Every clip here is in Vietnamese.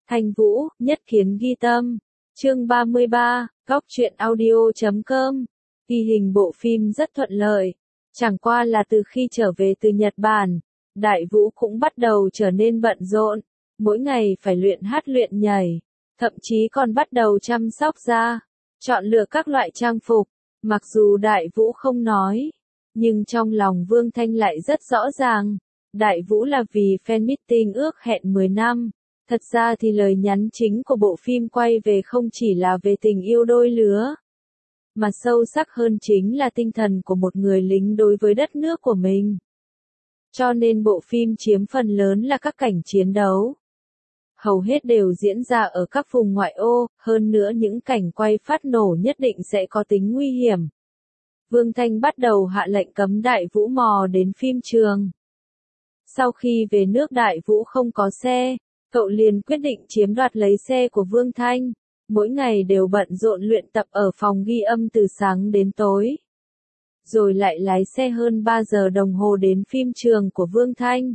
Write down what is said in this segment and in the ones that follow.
Thanh Vũ, nhất kiến ghi tâm. Chương 33, góc truyện audio.com. Ghi hình bộ phim rất thuận lợi. Chẳng qua là từ khi trở về từ Nhật Bản, Đại Vũ cũng bắt đầu trở nên bận rộn, mỗi ngày phải luyện hát luyện nhảy, thậm chí còn bắt đầu chăm sóc da, chọn lựa các loại trang phục. Mặc dù Đại Vũ không nói, nhưng trong lòng Vương Thanh lại rất rõ ràng. Đại Vũ là vì fan meeting ước hẹn 10 năm. Thật ra thì lời nhắn chính của bộ phim quay về không chỉ là về tình yêu đôi lứa, mà sâu sắc hơn chính là tinh thần của một người lính đối với đất nước của mình. Cho nên bộ phim chiếm phần lớn là các cảnh chiến đấu. Hầu hết đều diễn ra ở các vùng ngoại ô, hơn nữa những cảnh quay phát nổ nhất định sẽ có tính nguy hiểm. Vương Thanh bắt đầu hạ lệnh cấm Đại Vũ mò đến phim trường. Sau khi về nước Đại Vũ không có xe, cậu liền quyết định chiếm đoạt lấy xe của Vương Thanh, mỗi ngày đều bận rộn luyện tập ở phòng ghi âm từ sáng đến tối. Rồi lại lái xe hơn 3 giờ đồng hồ đến phim trường của Vương Thanh.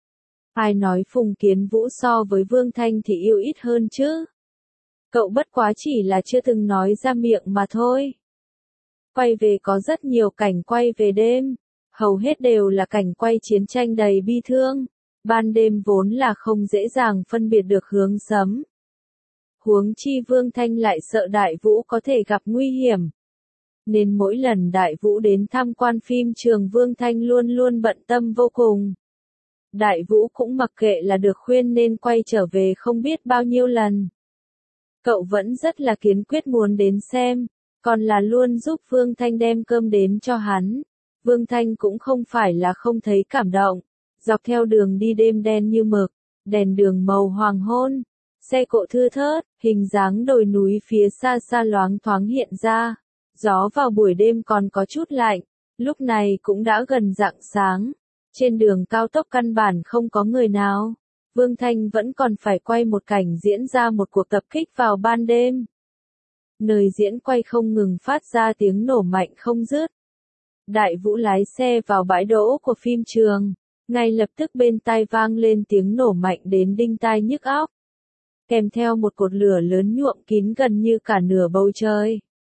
Ai nói Phùng Kiến Vũ so với Vương Thanh thì yêu ít hơn chứ? Cậu bất quá chỉ là chưa từng nói ra miệng mà thôi. Quay về có rất nhiều cảnh quay về đêm, hầu hết đều là cảnh quay chiến tranh đầy bi thương. Ban đêm vốn là không dễ dàng phân biệt được hướng sấm. Huống chi Vương Thanh lại sợ Đại Vũ có thể gặp nguy hiểm. Nên mỗi lần Đại Vũ đến tham quan phim trường Vương Thanh luôn luôn bận tâm vô cùng. Đại Vũ cũng mặc kệ là được khuyên nên quay trở về không biết bao nhiêu lần. Cậu vẫn rất là kiên quyết muốn đến xem, còn là luôn giúp Vương Thanh đem cơm đến cho hắn. Vương Thanh cũng không phải là không thấy cảm động. Dọc theo đường đi đêm đen như mực, đèn đường màu hoàng hôn, xe cộ thưa thớt, hình dáng đồi núi phía xa xa loáng thoáng hiện ra. Gió vào buổi đêm còn có chút lạnh, lúc này cũng đã gần rạng sáng. Trên đường cao tốc căn bản không có người nào. Vương Thanh vẫn còn phải quay một cảnh diễn ra một cuộc tập kích vào ban đêm. Nơi diễn quay không ngừng phát ra tiếng nổ mạnh không dứt. Đại Vũ lái xe vào bãi đỗ của phim trường. Ngay lập tức bên tai vang lên tiếng nổ mạnh đến đinh tai nhức óc. Kèm theo một cột lửa lớn nhuộm kín gần như cả nửa bầu trời.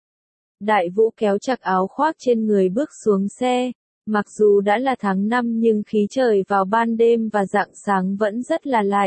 Đại Vũ kéo chặt áo khoác trên người bước xuống xe. Mặc dù đã là tháng 5 nhưng khí trời vào ban đêm và rạng sáng vẫn rất là lạnh.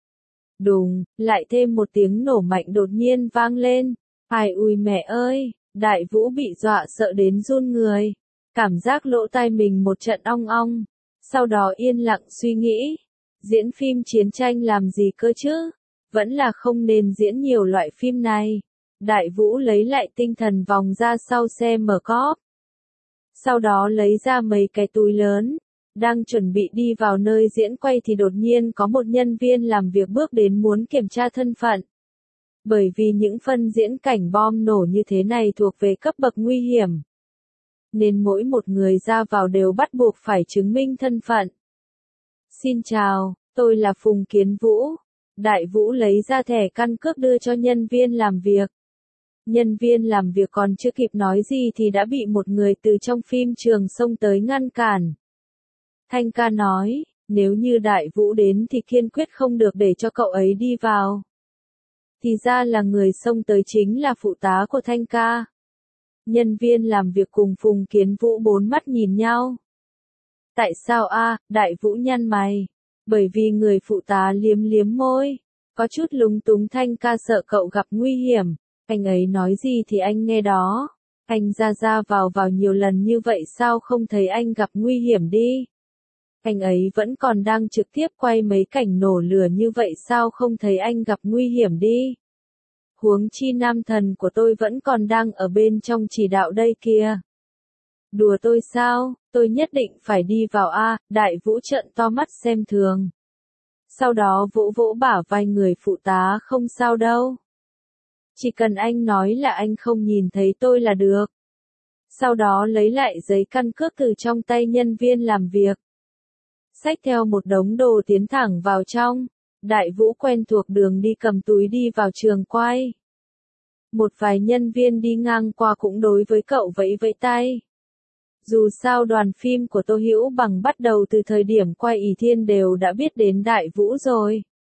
Đùng, lại thêm một tiếng nổ mạnh đột nhiên vang lên. Ai ui mẹ ơi, Đại Vũ bị dọa sợ đến run người. Cảm giác lỗ tai mình một trận ong ong. Sau đó yên lặng suy nghĩ, diễn phim chiến tranh làm gì cơ chứ, vẫn là không nên diễn nhiều loại phim này. Đại Vũ lấy lại tinh thần vòng ra sau xe mở cốp. Sau đó lấy ra mấy cái túi lớn, đang chuẩn bị đi vào nơi diễn quay thì đột nhiên có một nhân viên làm việc bước đến muốn kiểm tra thân phận. Bởi vì những phân diễn cảnh bom nổ như thế này thuộc về cấp bậc nguy hiểm. Nên mỗi một người ra vào đều bắt buộc phải chứng minh thân phận. Xin chào, tôi là Phùng Kiến Vũ. Đại Vũ lấy ra thẻ căn cước đưa cho nhân viên làm việc. Nhân viên làm việc còn chưa kịp nói gì thì đã bị một người từ trong phim trường xông tới ngăn cản. Thanh ca nói, nếu như Đại Vũ đến thì kiên quyết không được để cho cậu ấy đi vào. Thì ra là người xông tới chính là phụ tá của Thanh ca. Nhân viên làm việc cùng Phùng Kiến Vũ bốn mắt nhìn nhau. Tại sao a? Đại Vũ nhăn mày. Bởi vì người phụ tá liếm liếm môi. Có chút lúng túng. Thanh ca sợ cậu gặp nguy hiểm. Anh ấy nói gì thì anh nghe đó. Anh ra vào nhiều lần như vậy sao không thấy anh gặp nguy hiểm đi. Anh ấy vẫn còn đang trực tiếp quay mấy cảnh nổ lửa như vậy sao không thấy anh gặp nguy hiểm đi. Huống chi nam thần của tôi vẫn còn đang ở bên trong chỉ đạo đây kìa. Đùa tôi sao, tôi nhất định phải đi vào a. Đại Vũ trợn to mắt xem thường. Sau đó vỗ vỗ bả vai người phụ tá không sao đâu. Chỉ cần anh nói là anh không nhìn thấy tôi là được. Sau đó lấy lại giấy căn cước từ trong tay nhân viên làm việc. Xách theo một đống đồ tiến thẳng vào trong. Đại Vũ quen thuộc đường đi cầm túi đi vào trường quay. Một vài nhân viên đi ngang qua cũng đối với cậu vẫy vẫy tay. Dù sao đoàn phim của Tô Hữu Bằng bắt đầu từ thời điểm quay Ỷ Thiên đều đã biết đến Đại Vũ rồi.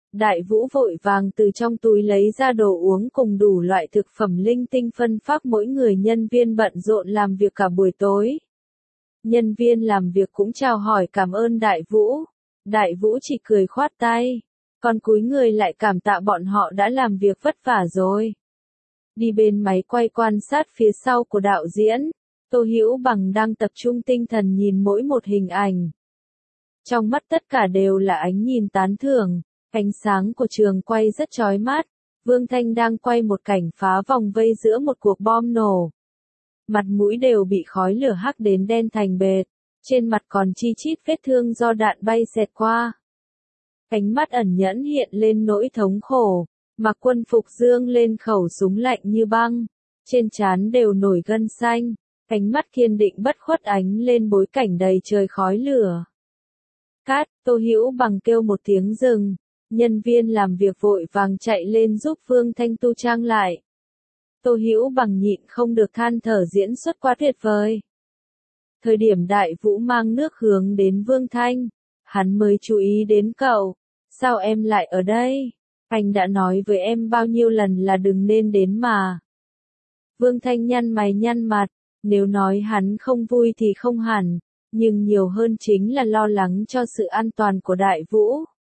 Đại Vũ vội vàng từ trong túi lấy ra đồ uống cùng đủ loại thực phẩm linh tinh phân phát mỗi người. Nhân viên bận rộn làm việc cả buổi tối. Nhân viên làm việc cũng chào hỏi cảm ơn Đại Vũ. Đại Vũ chỉ cười khoát tay, còn cúi người lại cảm tạ bọn họ đã làm việc vất vả rồi. Đi bên máy quay quan sát phía sau của đạo diễn, Tô Hữu Bằng đang tập trung tinh thần nhìn mỗi một hình ảnh. Trong mắt tất cả đều là ánh nhìn tán thưởng, ánh sáng của trường quay rất chói mắt. Vương Thanh đang quay một cảnh phá vòng vây giữa một cuộc bom nổ. Mặt mũi đều bị khói lửa hắc đến đen thành bệt, trên mặt còn chi chít vết thương do đạn bay xẹt qua. Ánh mắt ẩn nhẫn hiện lên nỗi thống khổ, mặc quân phục dương lên khẩu súng lạnh như băng, trên trán đều nổi gân xanh, ánh mắt kiên định bất khuất ánh lên bối cảnh đầy trời khói lửa. Cát, Tô Hữu Bằng kêu một tiếng dừng, nhân viên làm việc vội vàng chạy lên giúp Vương Thanh tu trang lại. Tô Hữu Bằng nhịn không được than thở diễn xuất quá tuyệt vời. Thời điểm Đại Vũ mang nước hướng đến Vương Thanh, hắn mới chú ý đến cậu. Sao em lại ở đây? Anh đã nói với em bao nhiêu lần là đừng nên đến mà. Vương Thanh nhăn mày nhăn mặt, nếu nói hắn không vui thì không hẳn, nhưng nhiều hơn chính là lo lắng cho sự an toàn của Đại Vũ.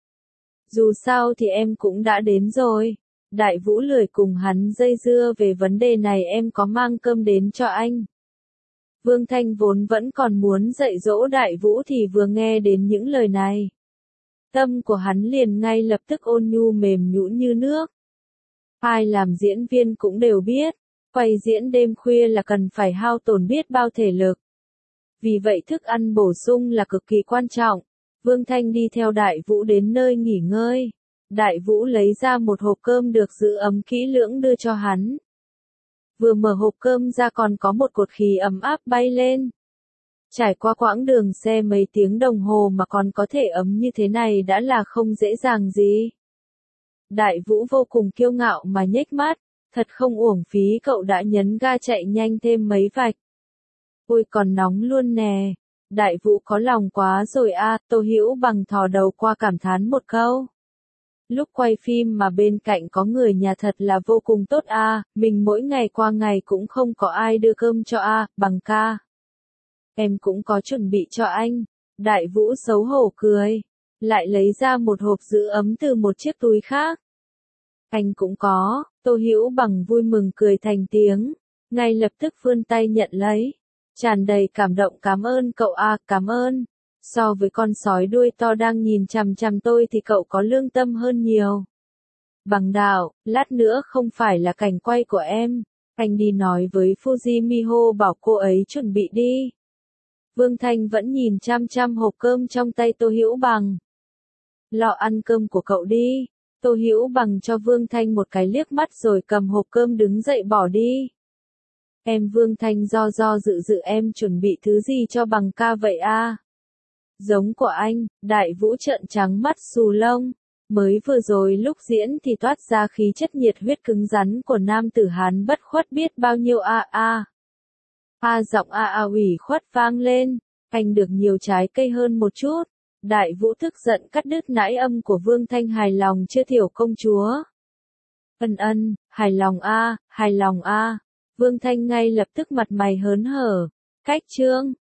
Dù sao thì em cũng đã đến rồi. Đại Vũ lười cùng hắn dây dưa về vấn đề này, em có mang cơm đến cho anh. Vương Thanh vốn vẫn còn muốn dạy dỗ Đại Vũ thì vừa nghe đến những lời này. Tâm của hắn liền ngay lập tức ôn nhu mềm nhũn như nước. Ai làm diễn viên cũng đều biết, quay diễn đêm khuya là cần phải hao tổn biết bao thể lực. Vì vậy thức ăn bổ sung là cực kỳ quan trọng. Vương Thanh đi theo Đại Vũ đến nơi nghỉ ngơi. Đại Vũ lấy ra một hộp cơm được giữ ấm kỹ lưỡng đưa cho hắn. Vừa mở hộp cơm ra còn có một cột khí ấm áp bay lên. Trải qua quãng đường xe mấy tiếng đồng hồ mà còn có thể ấm như thế này đã là không dễ dàng gì. Đại Vũ vô cùng kiêu ngạo mà nhếch mắt, thật không uổng phí cậu đã nhấn ga chạy nhanh thêm mấy vạch. Ôi còn nóng luôn nè, Đại Vũ có lòng quá rồi a. Tô Hữu Bằng thò đầu qua cảm thán một câu. Lúc quay phim mà bên cạnh có người nhà thật là vô cùng tốt a, mình mỗi ngày qua ngày cũng không có ai đưa cơm cho a, Bằng ca. Em cũng có chuẩn bị cho anh. Đại Vũ xấu hổ cười, lại lấy ra một hộp giữ ấm từ một chiếc túi khác. Anh cũng có. Tô Hữu Bằng vui mừng cười thành tiếng, ngay lập tức vươn tay nhận lấy, tràn đầy cảm động. Cảm ơn cậu a, cảm ơn. So với con sói đuôi to đang nhìn chằm chằm tôi thì cậu có lương tâm hơn nhiều. Bằng đạo, lát nữa không phải là cảnh quay của em, anh đi nói với Fuji Miho bảo cô ấy chuẩn bị đi. Vương Thanh vẫn nhìn chăm chăm hộp cơm trong tay Tô Hữu Bằng. Lọ ăn cơm của cậu đi. Tô Hữu Bằng cho Vương Thanh một cái liếc mắt rồi cầm hộp cơm đứng dậy bỏ đi. Em. Vương Thanh do dự em chuẩn bị thứ gì cho Bằng ca vậy a? Giống của anh. Đại Vũ trợn trắng mắt xù lông. Mới vừa rồi lúc diễn thì toát ra khí chất nhiệt huyết cứng rắn của nam tử Hán bất khuất biết bao nhiêu a a. A giọng a a ủy khuất vang lên. Anh được nhiều trái cây hơn một chút. Đại Vũ tức giận cắt đứt nãi âm của Vương Thanh. Hài lòng chưa tiểu công chúa? Ân, hài lòng a, hài lòng a. Vương Thanh ngay lập tức mặt mày hớn hở. Cách chương